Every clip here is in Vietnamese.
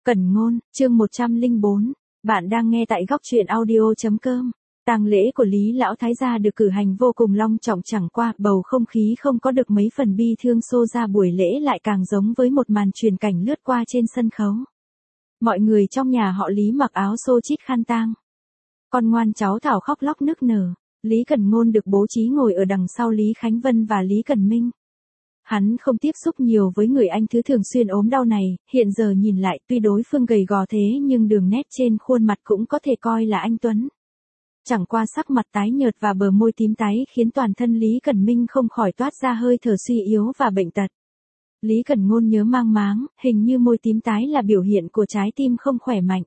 Cẩn ngôn, chương 104. Bạn đang nghe tại góc truyện audio.com. Tang lễ của Lý Lão Thái gia được cử hành vô cùng long trọng, chẳng qua bầu không khí không có được mấy phần bi thương xô ra, buổi lễ lại càng giống với một màn truyền cảnh lướt qua trên sân khấu. Mọi người trong nhà họ Lý mặc áo xô chít khăn tang. Con ngoan cháu Thảo khóc lóc nức nở. Lý Cẩn Ngôn được bố trí ngồi ở đằng sau Lý Khánh Vân và Lý Cẩn Minh. Hắn không tiếp xúc nhiều với người anh thứ thường xuyên ốm đau này, hiện giờ nhìn lại tuy đối phương gầy gò thế nhưng đường nét trên khuôn mặt cũng có thể coi là anh tuấn. Chẳng qua sắc mặt tái nhợt và bờ môi tím tái khiến toàn thân Lý Cẩn Minh không khỏi toát ra hơi thở suy yếu và bệnh tật. Lý Cẩn Ngôn nhớ mang máng, hình như môi tím tái là biểu hiện của trái tim không khỏe mạnh.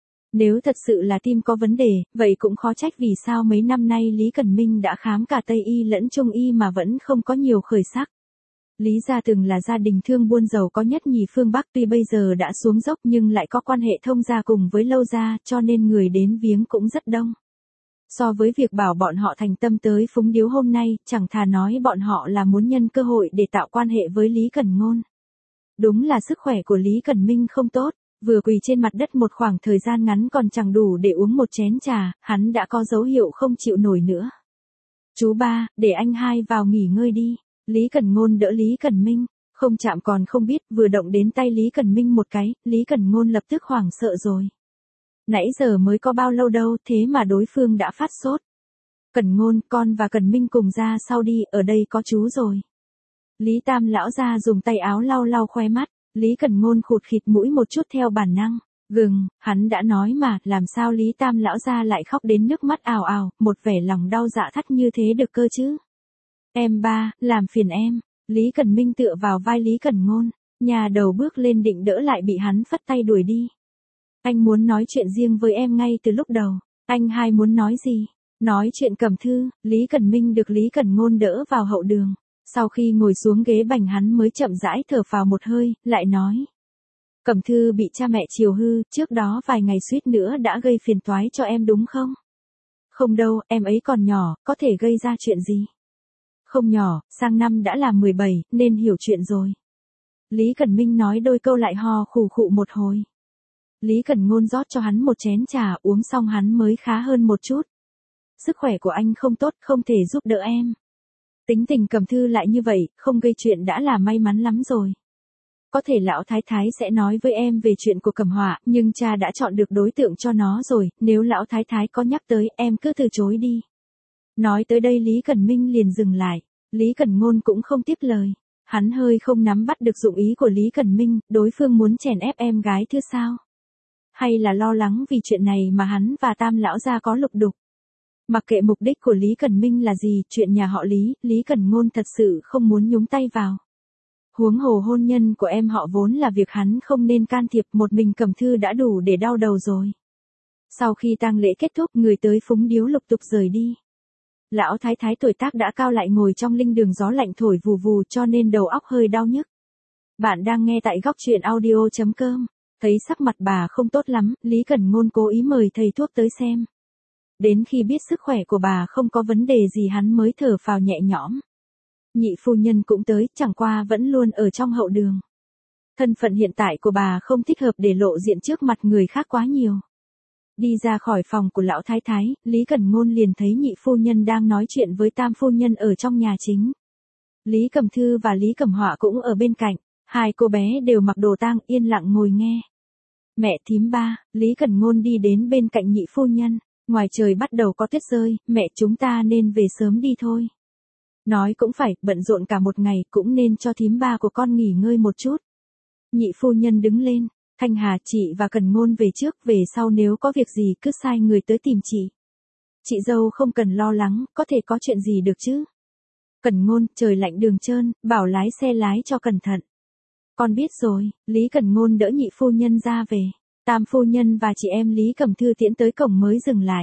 Nếu thật sự là tim có vấn đề, vậy cũng khó trách vì sao mấy năm nay Lý Cẩn Minh đã khám cả Tây y lẫn Trung y mà vẫn không có nhiều khởi sắc. Lý gia từng là gia đình thương buôn giàu có nhất nhì phương Bắc, tuy bây giờ đã xuống dốc nhưng lại có quan hệ thông gia cùng với Lâu gia, cho nên người đến viếng cũng rất đông. So với việc bảo bọn họ thành tâm tới phúng điếu hôm nay, chẳng thà nói bọn họ là muốn nhân cơ hội để tạo quan hệ với Lý Cẩn Ngôn. Đúng là sức khỏe của Lý Cẩn Minh không tốt, vừa quỳ trên mặt đất một khoảng thời gian ngắn còn chẳng đủ để uống một chén trà, hắn đã có dấu hiệu không chịu nổi nữa. Chú ba, để anh hai vào nghỉ ngơi đi. Lý Cẩn Ngôn đỡ Lý Cẩn Minh, không chạm còn không biết, vừa động đến tay Lý Cẩn Minh một cái, Lý Cẩn Ngôn lập tức hoảng sợ rồi. Nãy giờ mới có bao lâu đâu, thế mà đối phương đã phát sốt. Cẩn Ngôn, con và Cẩn Minh cùng ra sau đi, ở đây có chú rồi. Lý Tam lão ra dùng tay áo lau lau khóe mắt, Lý Cẩn Ngôn khụt khịt mũi một chút theo bản năng. Hắn đã nói mà, làm sao Lý Tam lão ra lại khóc đến nước mắt ào ào, một vẻ lòng đau dạ thắt như thế được cơ chứ. Em ba, làm phiền em. Lý Cẩn Minh tựa vào vai Lý Cẩn Ngôn, nhà đầu bước lên định đỡ lại bị hắn phất tay đuổi đi. Anh muốn nói chuyện riêng với em ngay từ lúc đầu. Anh hai muốn nói gì? Nói chuyện Cẩm Thư. Lý Cẩn Minh được Lý Cẩn Ngôn đỡ vào hậu đường. Sau khi ngồi xuống ghế bành hắn mới chậm rãi thở phào một hơi, lại nói. Cẩm Thư bị cha mẹ chiều hư, trước đó vài ngày suýt nữa đã gây phiền toái cho em đúng không? Không đâu, em ấy còn nhỏ, có thể gây ra chuyện gì? Không nhỏ, sang năm đã là 17, nên hiểu chuyện rồi. Lý Cẩn Minh nói đôi câu lại ho khù khụ một hồi. Lý Cẩn Ngôn rót cho hắn một chén trà, uống xong hắn mới khá hơn một chút. Sức khỏe của anh không tốt, không thể giúp đỡ em. Tính tình Cẩm Thư lại như vậy, không gây chuyện đã là may mắn lắm rồi. Có thể lão thái thái sẽ nói với em về chuyện của Cẩm Họa, nhưng cha đã chọn được đối tượng cho nó rồi, nếu lão thái thái có nhắc tới, em cứ từ chối đi. Nói tới đây Lý Cẩn Minh liền dừng lại, Lý Cẩn Ngôn cũng không tiếp lời. Hắn hơi không nắm bắt được dụng ý của Lý Cẩn Minh, đối phương muốn chèn ép em gái thứ sao? Hay là lo lắng vì chuyện này mà hắn và Tam lão gia có lục đục? Mặc kệ mục đích của Lý Cẩn Minh là gì, chuyện nhà họ Lý, Lý Cẩn Ngôn thật sự không muốn nhúng tay vào. Huống hồ hôn nhân của em họ vốn là việc hắn không nên can thiệp, một mình Cẩm Thư đã đủ để đau đầu rồi. Sau khi tang lễ kết thúc, người tới phúng điếu lục tục rời đi. Lão thái thái tuổi tác đã cao lại ngồi trong linh đường gió lạnh thổi vù vù cho nên đầu óc hơi đau nhức. Bạn đang nghe tại góc truyện audio.com. Thấy sắc mặt bà không tốt lắm, Lý Cẩn Ngôn cố ý mời thầy thuốc tới xem. Đến khi biết sức khỏe của bà không có vấn đề gì hắn mới thở phào nhẹ nhõm. Nhị phu nhân cũng tới, chẳng qua vẫn luôn ở trong hậu đường. Thân phận hiện tại của bà không thích hợp để lộ diện trước mặt người khác quá nhiều. Đi ra khỏi phòng của lão thái thái, Lý Cẩn Ngôn liền thấy nhị phu nhân đang nói chuyện với tam phu nhân ở trong nhà chính. Lý Cẩm Thư và Lý Cẩm Họa cũng ở bên cạnh, hai cô bé đều mặc đồ tang yên lặng ngồi nghe. Mẹ thím ba, Lý Cẩn Ngôn đi đến bên cạnh nhị phu nhân, ngoài trời bắt đầu có tuyết rơi, mẹ chúng ta nên về sớm đi thôi. Nói cũng phải, bận rộn cả một ngày cũng nên cho thím ba của con nghỉ ngơi một chút. Nhị phu nhân đứng lên. Thanh Hà, chị và Cẩn Ngôn về trước, về sau nếu có việc gì cứ sai người tới tìm chị. Chị dâu không cần lo lắng, có thể có chuyện gì được chứ. Cẩn Ngôn, trời lạnh đường trơn, bảo lái xe lái cho cẩn thận. Con biết rồi. Lý Cẩn Ngôn đỡ nhị phu nhân ra về. Tam phu nhân và chị em Lý Cẩm Thư tiễn tới cổng mới dừng lại.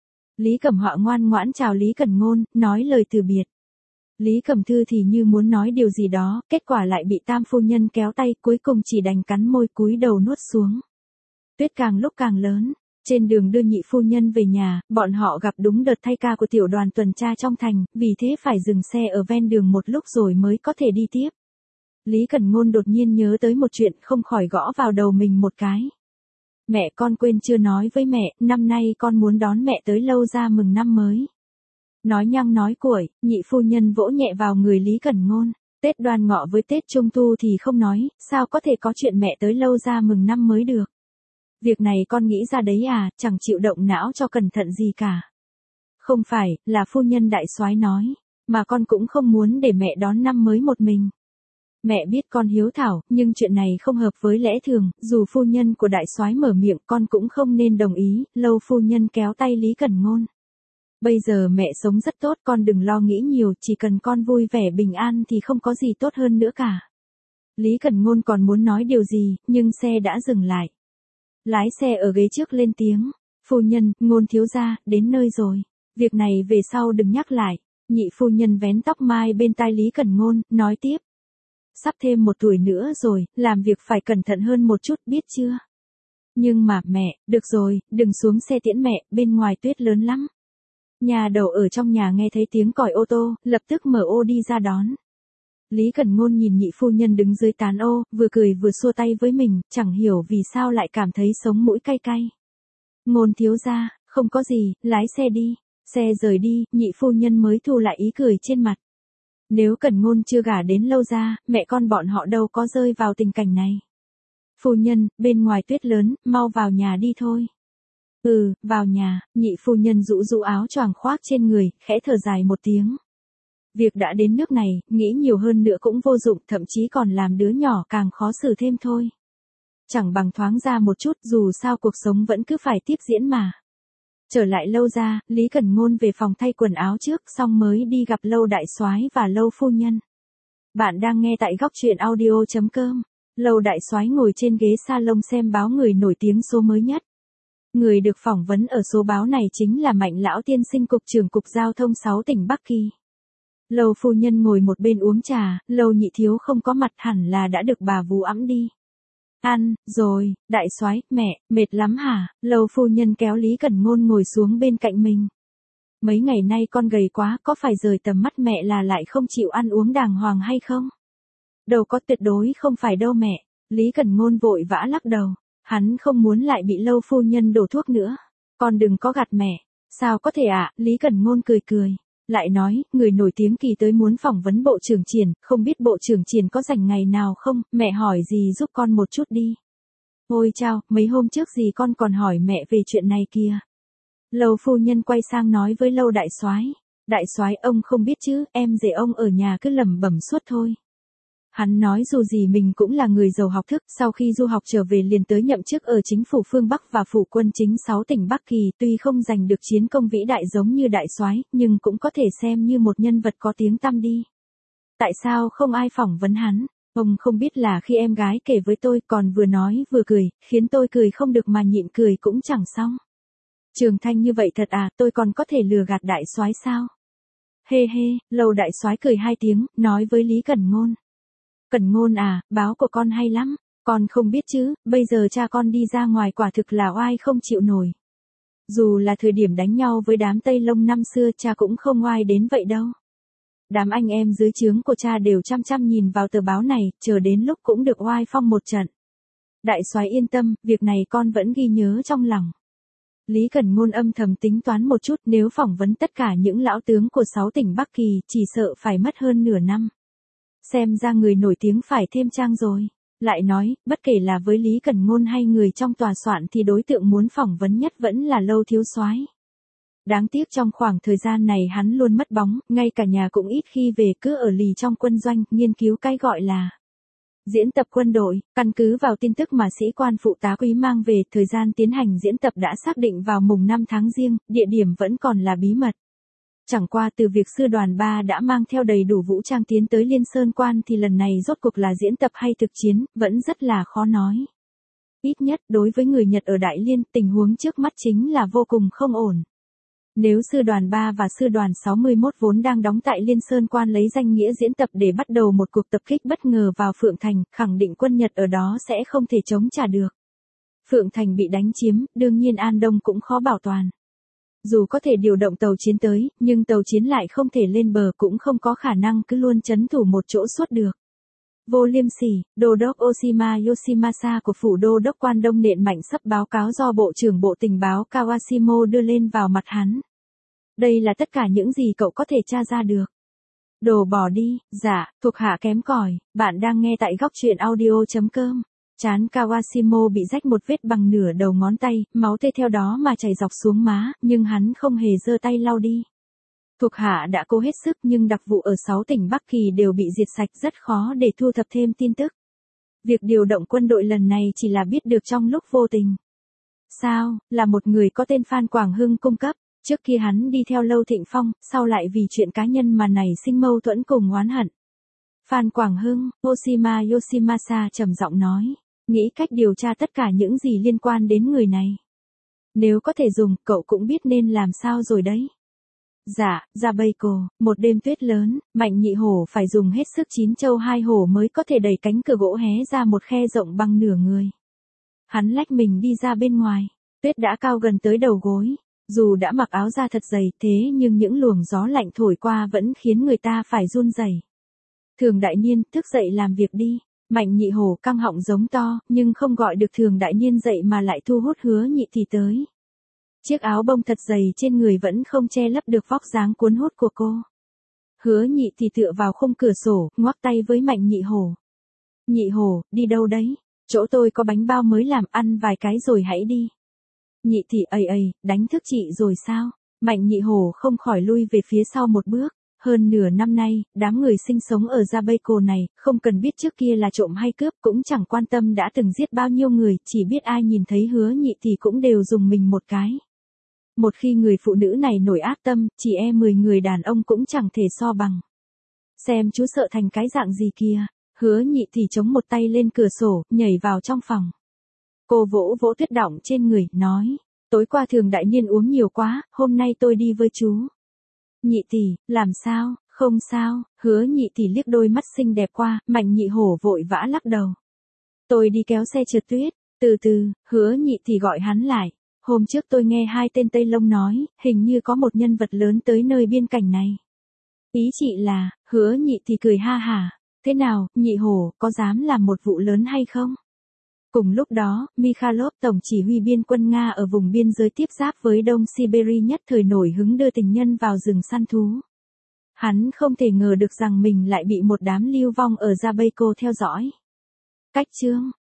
Lý Cẩm Họa ngoan ngoãn chào Lý Cẩn Ngôn, nói lời từ biệt. Lý Cẩm Thư thì như muốn nói điều gì đó, kết quả lại bị tam phu nhân kéo tay, cuối cùng chỉ đành cắn môi cúi đầu nuốt xuống. Tuyết càng lúc càng lớn, trên đường đưa nhị phu nhân về nhà, bọn họ gặp đúng đợt thay ca của tiểu đoàn tuần tra trong thành, vì thế phải dừng xe ở ven đường một lúc rồi mới có thể đi tiếp. Lý Cẩn Ngôn đột nhiên nhớ tới một chuyện, không khỏi gõ vào đầu mình một cái. Mẹ con quên chưa nói với mẹ, năm nay con muốn đón mẹ tới Lâu Gia mừng năm mới. Nói nhăng nói cuội, nhị phu nhân vỗ nhẹ vào người Lý Cẩn Ngôn. Tết Đoan Ngọ với Tết Trung Thu thì không nói, sao có thể có chuyện mẹ tới Lâu Gia mừng năm mới được. Việc này con nghĩ ra đấy à, chẳng chịu động não cho cẩn thận gì cả. Không phải, là phu nhân đại soái nói, mà con cũng không muốn để mẹ đón năm mới một mình. Mẹ biết con hiếu thảo, nhưng chuyện này không hợp với lẽ thường, dù phu nhân của đại soái mở miệng con cũng không nên đồng ý. Lâu phu nhân kéo tay Lý Cẩn Ngôn. Bây giờ mẹ sống rất tốt, con đừng lo nghĩ nhiều, chỉ cần con vui vẻ bình an thì không có gì tốt hơn nữa cả. Lý Cẩn Ngôn còn muốn nói điều gì, nhưng xe đã dừng lại. Lái xe ở ghế trước lên tiếng, phu nhân, Ngôn thiếu gia, đến nơi rồi. Việc này về sau đừng nhắc lại. Nhị phu nhân vén tóc mai bên tai Lý Cẩn Ngôn, nói tiếp. Sắp thêm 1 tuổi nữa rồi, làm việc phải cẩn thận hơn một chút, biết chưa? Nhưng mà mẹ, được rồi, đừng xuống xe tiễn mẹ, bên ngoài tuyết lớn lắm. Nhà đầu ở trong nhà nghe thấy tiếng còi ô tô, lập tức mở ô đi ra đón. Lý Cẩn Ngôn nhìn nhị phu nhân đứng dưới tán ô, vừa cười vừa xua tay với mình, chẳng hiểu vì sao lại cảm thấy sống mũi cay cay. Ngôn thiếu gia, không có gì, lái xe đi. Xe rời đi, nhị phu nhân mới thu lại ý cười trên mặt. Nếu Cẩn Ngôn chưa gả đến Lâu Gia, mẹ con bọn họ đâu có rơi vào tình cảnh này. Phu nhân, bên ngoài tuyết lớn, mau vào nhà đi thôi. Vào nhà, nhị phu nhân rũ rũ áo choàng khoác trên người, khẽ thở dài một tiếng. Việc đã đến nước này, nghĩ nhiều hơn nữa cũng vô dụng, thậm chí còn làm đứa nhỏ càng khó xử thêm thôi. Chẳng bằng thoáng ra một chút, dù sao cuộc sống vẫn cứ phải tiếp diễn mà. Trở lại Lâu Gia, Lý Cẩn Ngôn về phòng thay quần áo trước, xong mới đi gặp Lâu đại soái và Lâu phu nhân. Bạn đang nghe tại góc truyện audio.com. Lâu đại soái ngồi trên ghế salon xem báo người nổi tiếng số mới nhất. Người được phỏng vấn ở số báo này chính là Mạnh lão tiên sinh cục trưởng cục giao thông 6 tỉnh Bắc Kỳ. Lâu phu nhân ngồi một bên uống trà, Lâu nhị thiếu không có mặt, hẳn là đã được bà vú ẵm đi. Ăn, rồi, đại soái, mẹ, mệt lắm hả? Lâu phu nhân kéo Lý Cẩn Ngôn ngồi xuống bên cạnh mình. Mấy ngày nay con gầy quá, có phải rời tầm mắt mẹ là lại không chịu ăn uống đàng hoàng hay không? Đâu có, tuyệt đối không phải đâu mẹ. Lý Cẩn Ngôn vội vã lắc đầu. Hắn không muốn lại bị Lâu phu nhân đổ thuốc nữa. Con đừng có gạt mẹ. Sao có thể ạ? Lý Cẩn Ngôn cười cười. Lại nói, người nổi tiếng Kỳ tới muốn phỏng vấn Bộ trưởng Triển, không biết Bộ trưởng Triển có rảnh ngày nào không, mẹ hỏi gì giúp con một chút đi. Ôi chao, mấy hôm trước gì con còn hỏi mẹ về chuyện này kìa. Lâu phu nhân quay sang nói với Lâu đại soái. Đại soái, ông không biết chứ, em rể ông ở nhà cứ lẩm bẩm suốt thôi. Hắn nói dù gì mình cũng là người giàu học thức, sau khi du học trở về liền tới nhậm chức ở chính phủ phương Bắc và phủ quân chính 6 tỉnh Bắc Kỳ, tuy không giành được chiến công vĩ đại giống như đại soái, nhưng cũng có thể xem như một nhân vật có tiếng tăm đi. Tại sao không ai phỏng vấn hắn? Ông không biết là khi em gái kể với tôi, còn vừa nói vừa cười, khiến tôi cười không được mà nhịn cười cũng chẳng xong. Trường Thanh như vậy thật à, tôi còn có thể lừa gạt đại soái sao? Hê hê, Lâu đại soái cười 2 tiếng, nói với Lý Cẩn Ngôn. Cẩn Ngôn à, báo của con hay lắm, con không biết chứ, bây giờ cha con đi ra ngoài quả thực là oai không chịu nổi. Dù là thời điểm đánh nhau với đám Tây Lông năm xưa, cha cũng không oai đến vậy đâu. Đám anh em dưới trướng của cha đều chăm chăm nhìn vào tờ báo này, chờ đến lúc cũng được oai phong một trận. Đại soái yên tâm, việc này con vẫn ghi nhớ trong lòng. Lý Cẩn Ngôn âm thầm tính toán một chút, nếu phỏng vấn tất cả những lão tướng của 6 tỉnh Bắc Kỳ, chỉ sợ phải mất hơn nửa năm. Xem ra người nổi tiếng phải thêm trang rồi. Lại nói, bất kể là với Lý Cẩn Ngôn hay người trong tòa soạn thì đối tượng muốn phỏng vấn nhất vẫn là Lâu thiếu soái. Đáng tiếc trong khoảng thời gian này hắn luôn mất bóng, ngay cả nhà cũng ít khi về, cứ ở lì trong quân doanh, nghiên cứu cái gọi là diễn tập quân đội. Căn cứ vào tin tức mà sĩ quan phụ tá quý mang về, thời gian tiến hành diễn tập đã xác định vào mùng 5 tháng Giêng, địa điểm vẫn còn là bí mật. Chẳng qua từ việc sư đoàn 3 đã mang theo đầy đủ vũ trang tiến tới Liên Sơn Quan thì lần này rốt cuộc là diễn tập hay thực chiến, vẫn rất là khó nói. Ít nhất đối với người Nhật ở Đại Liên, tình huống trước mắt chính là vô cùng không ổn. Nếu sư đoàn 3 và sư đoàn 61 vốn đang đóng tại Liên Sơn Quan lấy danh nghĩa diễn tập để bắt đầu một cuộc tập kích bất ngờ vào Phượng Thành, khẳng định quân Nhật ở đó sẽ không thể chống trả được. Phượng Thành bị đánh chiếm, đương nhiên An Đông cũng khó bảo toàn. Dù có thể điều động tàu chiến tới, nhưng tàu chiến lại không thể lên bờ, cũng không có khả năng cứ luôn trấn thủ một chỗ suốt được. Vô liêm sỉ, đô đốc Oshima Yoshimasa của phủ đô đốc quan Đông nện mạnh sấp báo cáo do Bộ trưởng Bộ Tình báo Kawashimo đưa lên vào mặt hắn. Đây là tất cả những gì cậu có thể tra ra được. Đồ bỏ đi, dạ, thuộc hạ kém cỏi, bạn đang nghe tại góc truyện audio.com. Trán Kawashimo bị rách một vết bằng nửa đầu ngón tay, máu tê theo đó mà chảy dọc xuống má, nhưng hắn không hề giơ tay lau đi. Thuộc hạ đã cố hết sức nhưng đặc vụ ở 6 tỉnh Bắc Kỳ đều bị diệt sạch, rất khó để thu thập thêm tin tức. Việc điều động quân đội lần này chỉ là biết được trong lúc vô tình. Sao, là một người có tên Phan Quảng Hưng cung cấp, trước kia hắn đi theo Lâu Thịnh Phong, sau lại vì chuyện cá nhân mà nảy sinh mâu thuẫn cùng oán hận. Phan Quảng Hưng, Oshima Yoshimasa trầm giọng nói, nghĩ cách điều tra tất cả những gì liên quan đến người này. Nếu có thể dùng, cậu cũng biết nên làm sao rồi đấy. Dạ, Zabayco, một đêm tuyết lớn, Mạnh Nhị Hổ phải dùng hết sức 9 châu 2 hổ mới có thể đẩy cánh cửa gỗ hé ra một khe rộng bằng nửa người. Hắn lách mình đi ra bên ngoài, tuyết đã cao gần tới đầu gối. Dù đã mặc áo da thật dày thế nhưng những luồng gió lạnh thổi qua vẫn khiến người ta phải run rẩy. Thường Đại Niên, thức dậy làm việc đi. Mạnh Nhị Hổ căng họng giống to, nhưng không gọi được Thường Đại Niên dậy mà lại thu hút Hứa Nhị Thì tới. Chiếc áo bông thật dày trên người vẫn không che lấp được vóc dáng cuốn hút của cô. Hứa Nhị Thì tựa vào khung cửa sổ, ngoắc tay với Mạnh Nhị Hổ. Nhị Hổ, đi đâu đấy? Chỗ tôi có bánh bao mới làm, ăn vài cái rồi hãy đi. Nhị Thì đánh thức chị rồi sao? Mạnh Nhị Hổ không khỏi lui về phía sau một bước. Hơn nửa năm nay, đám người sinh sống ở Zabayco này, không cần biết trước kia là trộm hay cướp, cũng chẳng quan tâm đã từng giết bao nhiêu người, chỉ biết ai nhìn thấy Hứa Nhị thì cũng đều dùng mình một cái. Một khi người phụ nữ này nổi ác tâm, chỉ 10 người đàn ông cũng chẳng thể so bằng. Xem chú sợ thành cái dạng gì kia. Hứa Nhị thì chống một tay lên cửa sổ, nhảy vào trong phòng. Cô vỗ vỗ tuyết đọng trên người, nói, tối qua Thường Đại Niên uống nhiều quá, hôm nay tôi đi với chú. Nhị tỷ, làm sao? Không sao. Hứa Nhị tỷ liếc đôi mắt xinh đẹp qua, Mạnh Nhị Hổ vội vã lắc đầu. Tôi đi kéo xe trượt tuyết. Từ từ, Hứa Nhị tỷ gọi hắn lại. Hôm trước tôi nghe 2 tên Tây Lông nói, hình như có một nhân vật lớn tới nơi biên cảnh này. Ý chị là, Hứa Nhị tỷ cười ha hả. Thế nào, Nhị Hổ, có dám làm một vụ lớn hay không? Cùng lúc đó, Mikhailov, tổng chỉ huy biên quân Nga ở vùng biên giới tiếp giáp với Đông Siberia nhất thời nổi hứng đưa tình nhân vào rừng săn thú. Hắn không thể ngờ được rằng mình lại bị một đám lưu vong ở Zabayco theo dõi. Cách chương